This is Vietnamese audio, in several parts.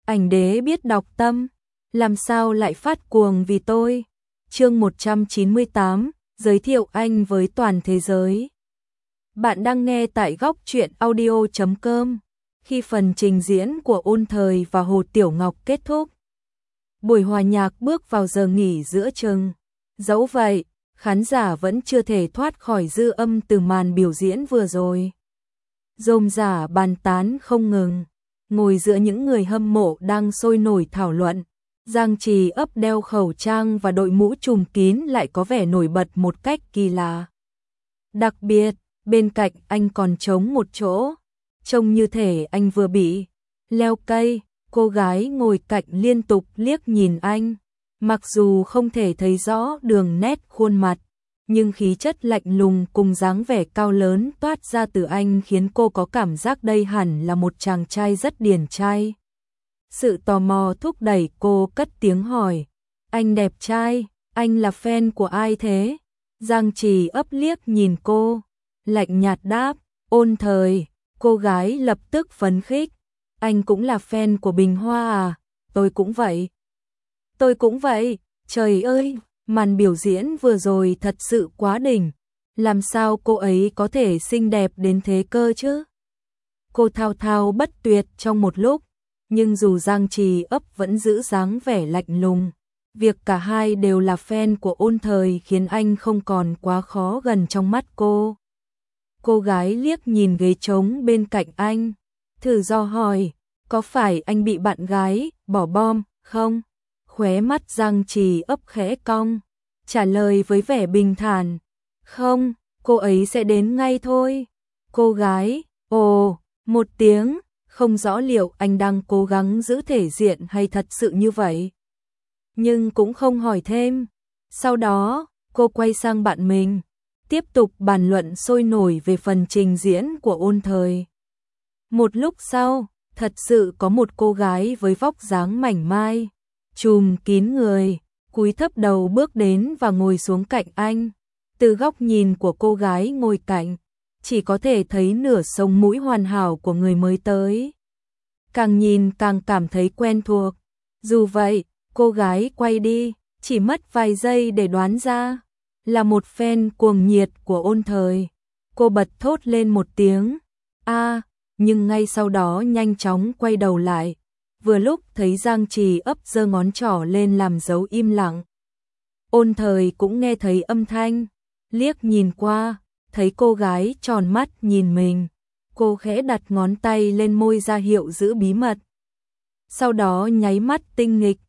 ảnh đế biết đọc tâm, làm sao lại phát cuồng vì tôi. Chương 198, giới thiệu anh với toàn thế giới. Bạn đang nghe tại góc truyện audio.com. Khi phần trình diễn của Ôn Thời và Hồ Tiểu Ngọc kết thúc, buổi hòa nhạc bước vào giờ nghỉ giữa chừng. Dẫu vậy, khán giả vẫn chưa thể thoát khỏi dư âm từ màn biểu diễn vừa rồi. Rôm rả bàn tán không ngừng, ngồi giữa những người hâm mộ đang sôi nổi thảo luận. Giang Trì Ấp đeo khẩu trang và đội mũ trùm kín lại có vẻ nổi bật một cách kỳ lạ. Đặc biệt, bên cạnh anh còn trống một chỗ, trông như thể anh vừa bị leo cây. Cô gái ngồi cạnh liên tục liếc nhìn anh, mặc dù không thể thấy rõ đường nét khuôn mặt, nhưng khí chất lạnh lùng cùng dáng vẻ cao lớn toát ra từ anh khiến cô có cảm giác đây hẳn là một chàng trai rất điển trai. Sự tò mò thúc đẩy cô cất tiếng hỏi, anh đẹp trai, anh là fan của ai thế? Giang Trì Ấp liếc nhìn cô, lạnh nhạt đáp, Ôn Thời. Cô gái lập tức phấn khích, anh cũng là fan của Bình Hoa à? Tôi cũng vậy. Tôi cũng vậy, trời ơi, màn biểu diễn vừa rồi thật sự quá đỉnh, làm sao cô ấy có thể xinh đẹp đến thế cơ chứ? Cô thao thao bất tuyệt trong một lúc, nhưng dù Giang Trì Ấp vẫn giữ dáng vẻ lạnh lùng, việc cả hai đều là fan của Ôn Thời khiến anh không còn quá khó gần trong mắt cô. Cô gái liếc nhìn ghế trống bên cạnh anh, thử do hỏi, có phải anh bị bạn gái bỏ bom không? Khóe mắt Giang Trì Ấp khẽ cong, trả lời với vẻ bình thản, không, cô ấy sẽ đến ngay thôi. Cô gái, ồ, một tiếng, không rõ liệu anh đang cố gắng giữ thể diện hay thật sự như vậy. Nhưng cũng không hỏi thêm. Sau đó, cô quay sang bạn mình, tiếp tục bàn luận sôi nổi về phần trình diễn của Ôn Thời. Một lúc sau, thật sự có một cô gái với vóc dáng mảnh mai, trùm kín người, cúi thấp đầu bước đến và ngồi xuống cạnh anh. Từ góc nhìn của cô gái ngồi cạnh, chỉ có thể thấy nửa sống mũi hoàn hảo của người mới tới. Càng nhìn càng cảm thấy quen thuộc. Dù vậy, cô gái quay đi, chỉ mất vài giây để đoán ra là một fan cuồng nhiệt của Ôn Thời. Cô bật thốt lên một tiếng, a, nhưng ngay sau đó nhanh chóng quay đầu lại, vừa lúc thấy Giang Trì Ấp giơ ngón trỏ lên làm dấu im lặng. Ôn Thời cũng nghe thấy âm thanh, liếc nhìn qua, thấy cô gái tròn mắt nhìn mình, cô khẽ đặt ngón tay lên môi ra hiệu giữ bí mật. Sau đó nháy mắt tinh nghịch,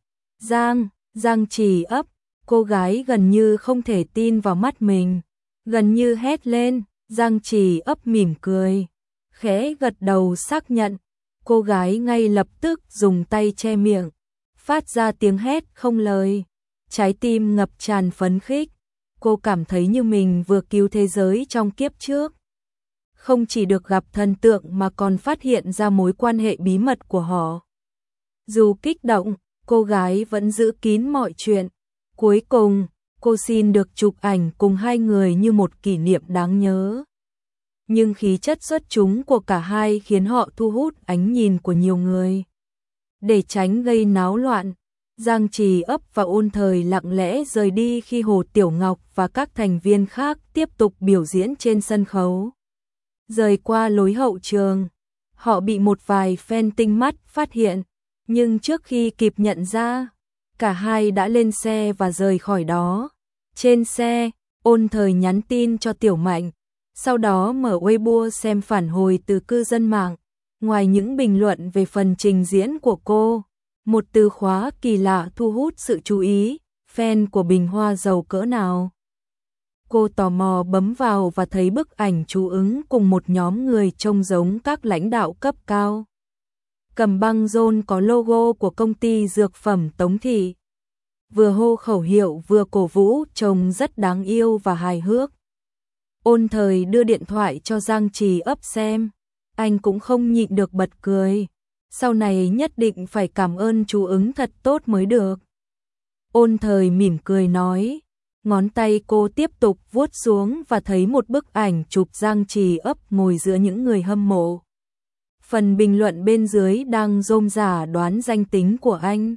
Giang Trì Ấp, cô gái gần như không thể tin vào mắt mình, gần như hét lên. Giang Trì Ấp mỉm cười, khẽ gật đầu xác nhận. Cô gái ngay lập tức dùng tay che miệng, phát ra tiếng hét không lời, trái tim ngập tràn phấn khích. Cô cảm thấy như mình vừa cứu thế giới trong kiếp trước. Không chỉ được gặp thần tượng mà còn phát hiện ra mối quan hệ bí mật của họ. Dù kích động, cô gái vẫn giữ kín mọi chuyện. Cuối cùng, cô xin được chụp ảnh cùng hai người như một kỷ niệm đáng nhớ. Nhưng khí chất xuất chúng của cả hai khiến họ thu hút ánh nhìn của nhiều người. Để tránh gây náo loạn, Giang Trì Ấp và Ôn Thời lặng lẽ rời đi khi Hồ Tiểu Ngọc và các thành viên khác tiếp tục biểu diễn trên sân khấu. Rời qua lối hậu trường, họ bị một vài fan tinh mắt phát hiện, nhưng trước khi kịp nhận ra, cả hai đã lên xe và rời khỏi đó. Trên xe, Ôn Thời nhắn tin cho Tiểu Mạnh, sau đó mở Weibo xem phản hồi từ cư dân mạng. Ngoài những bình luận về phần trình diễn của cô, một từ khóa kỳ lạ thu hút sự chú ý, fan của Bình Hoa giàu cỡ nào. Cô tò mò bấm vào và thấy bức ảnh chú ứng cùng một nhóm người trông giống các lãnh đạo cấp cao. Cầm băng rôn có logo của công ty dược phẩm Tống Thị. Vừa hô khẩu hiệu vừa cổ vũ trông rất đáng yêu và hài hước. Ôn Thời đưa điện thoại cho Giang Trì Ấp xem, anh cũng không nhịn được bật cười. Sau này nhất định phải cảm ơn chú ứng thật tốt mới được. Ôn Thời mỉm cười nói, ngón tay cô tiếp tục vuốt xuống và thấy một bức ảnh chụp Giang Trì Ấp ngồi giữa những người hâm mộ. Phần bình luận bên dưới đang rôm rả đoán danh tính của anh.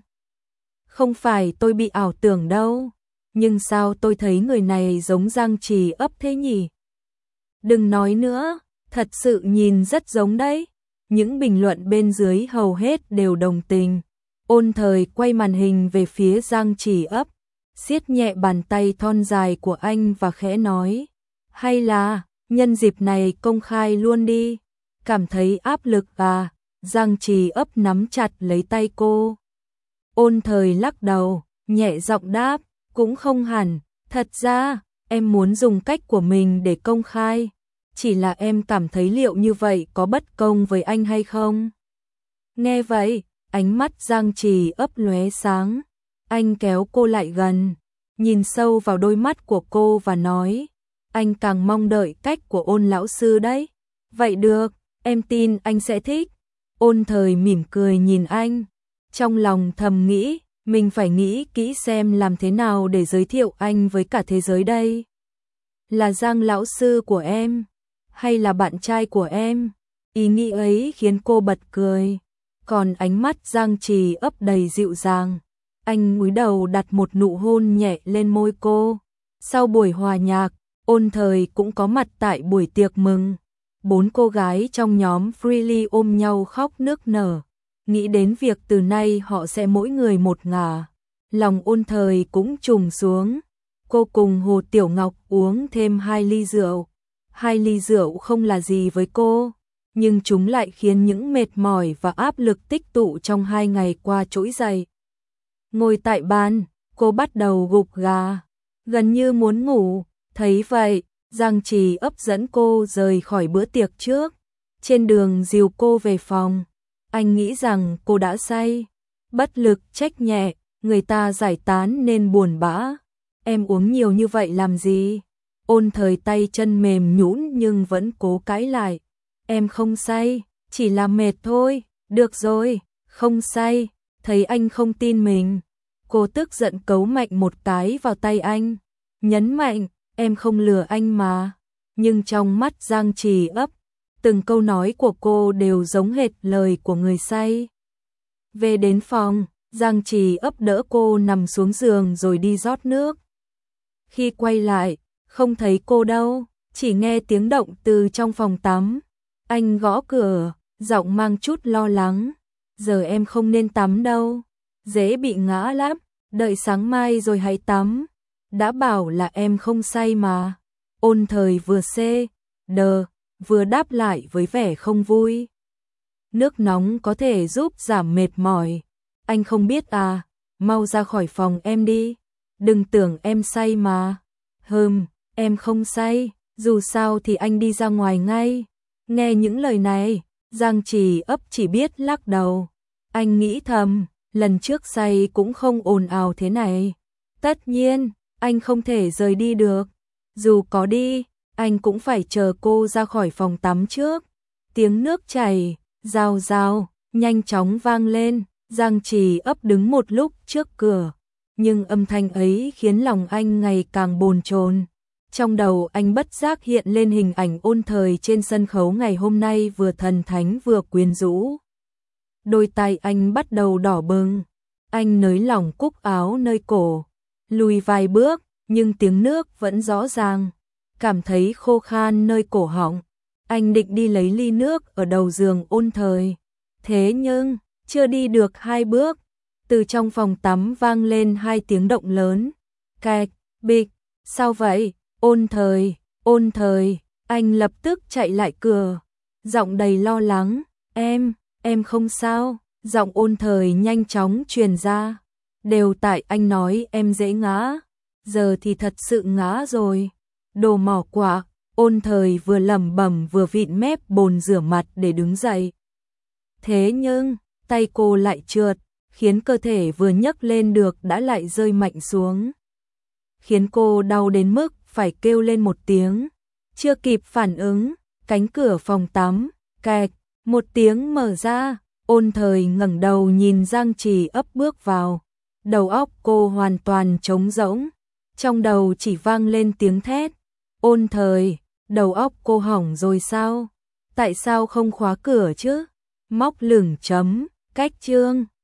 Không phải tôi bị ảo tưởng đâu, nhưng sao tôi thấy người này giống Giang Trì Ấp thế nhỉ? Đừng nói nữa, thật sự nhìn rất giống đấy. Những bình luận bên dưới hầu hết đều đồng tình. Ôn Thời quay màn hình về phía Giang Trì Ấp, siết nhẹ bàn tay thon dài của anh và khẽ nói, hay là nhân dịp này công khai luôn đi. Cảm thấy áp lực à? Giang Trì Ấp nắm chặt lấy tay cô. Ôn Thời lắc đầu, nhẹ giọng đáp, cũng không hẳn, thật ra, em muốn dùng cách của mình để công khai. Chỉ là em cảm thấy liệu như vậy có bất công với anh hay không? Nghe vậy, ánh mắt Giang Trì Ấp lóe sáng. Anh kéo cô lại gần, nhìn sâu vào đôi mắt của cô và nói, anh càng mong đợi cách của Ôn lão sư đấy. Vậy được, em tin anh sẽ thích. Ôn Thời mỉm cười nhìn anh, trong lòng thầm nghĩ, mình phải nghĩ kỹ xem làm thế nào để giới thiệu anh với cả thế giới đây. Là Giang lão sư của em, hay là bạn trai của em? Ý nghĩ ấy khiến cô bật cười. Còn ánh mắt Giang Trì Ấp đầy dịu dàng. Anh cúi đầu đặt một nụ hôn nhẹ lên môi cô. Sau buổi hòa nhạc, Ôn Thời cũng có mặt tại buổi tiệc mừng. 4 cô gái trong nhóm Freely ôm nhau khóc nức nở. Nghĩ đến việc từ nay họ sẽ mỗi người một ngả. Lòng Ôn Thời cũng trùng xuống. Cô cùng Hồ Tiểu Ngọc uống thêm 2 ly rượu. 2 ly rượu không là gì với cô, nhưng chúng lại khiến những mệt mỏi và áp lực tích tụ trong 2 ngày qua trỗi dậy. Ngồi tại bàn, cô bắt đầu gục gà, gần như muốn ngủ. Thấy vậy, Giang Trì Ấp dẫn cô rời khỏi bữa tiệc trước. Trên đường dìu cô về phòng, anh nghĩ rằng cô đã say. Bất lực trách nhẹ, người ta giải tán nên buồn bã. Em uống nhiều như vậy làm gì? Ôn Thời tay chân mềm nhũn nhưng vẫn cố cãi lại. Em không say, chỉ là mệt thôi. Được rồi, không say. Thấy anh không tin mình, cô tức giận cấu mạnh một cái vào tay anh, nhấn mạnh, em không lừa anh mà. Nhưng trong mắt Giang Trì Ấp, từng câu nói của cô đều giống hệt lời của người say. Về đến phòng, Giang Trì Ấp đỡ cô nằm xuống giường rồi đi rót nước. Khi quay lại, không thấy cô đâu, chỉ nghe tiếng động từ trong phòng tắm. Anh gõ cửa, giọng mang chút lo lắng. Giờ em không nên tắm đâu, dễ bị ngã lắm, đợi sáng mai rồi hãy tắm. Đã bảo là em không say mà. Ôn Thời vừa vừa đáp lại với vẻ không vui. Nước nóng có thể giúp giảm mệt mỏi. Anh không biết à, mau ra khỏi phòng em đi. Đừng tưởng em say mà. Em không say, dù sao thì anh đi ra ngoài ngay. Nghe những lời này, Giang Trì Ấp chỉ biết lắc đầu. Anh nghĩ thầm, lần trước say cũng không ồn ào thế này. Tất nhiên, anh không thể rời đi được. Dù có đi, anh cũng phải chờ cô ra khỏi phòng tắm trước. Tiếng nước chảy, rào rào, nhanh chóng vang lên. Giang Trì Ấp đứng một lúc trước cửa. Nhưng âm thanh ấy khiến lòng anh ngày càng bồn chồn. Trong đầu anh bất giác hiện lên hình ảnh Ôn Thời trên sân khấu ngày hôm nay, vừa thần thánh vừa quyến rũ. Đôi tay anh bắt đầu đỏ bừng. Anh nới lỏng cúc áo nơi cổ, lùi vài bước, nhưng tiếng nước vẫn rõ ràng. Cảm thấy khô khan nơi cổ họng, anh định đi lấy ly nước ở đầu giường Ôn Thời. Thế nhưng, chưa đi được 2 bước, từ trong phòng tắm vang lên 2 tiếng động lớn. Cạch, bịch, sao vậy? Ôn Thời, anh lập tức chạy lại cửa, giọng đầy lo lắng, em không sao. Giọng Ôn Thời nhanh chóng truyền ra, đều tại anh nói em dễ ngã, giờ thì thật sự ngã rồi. Đồ mỏ quạ. Ôn Thời vừa lẩm bẩm vừa vịn mép bồn rửa mặt để đứng dậy. Thế nhưng, tay cô lại trượt, khiến cơ thể vừa nhấc lên được đã lại rơi mạnh xuống. Khiến cô đau đến mức phải kêu lên một tiếng. Chưa kịp phản ứng, cánh cửa phòng tắm, kẹt, một tiếng mở ra. Ôn Thời ngẩng đầu nhìn Giang Trì Ấp bước vào. Đầu óc cô hoàn toàn trống rỗng. Trong đầu chỉ vang lên tiếng thét. Ôn Thời, đầu óc cô hỏng rồi sao? Tại sao không khóa cửa chứ? móc lửng chấm, cách chương.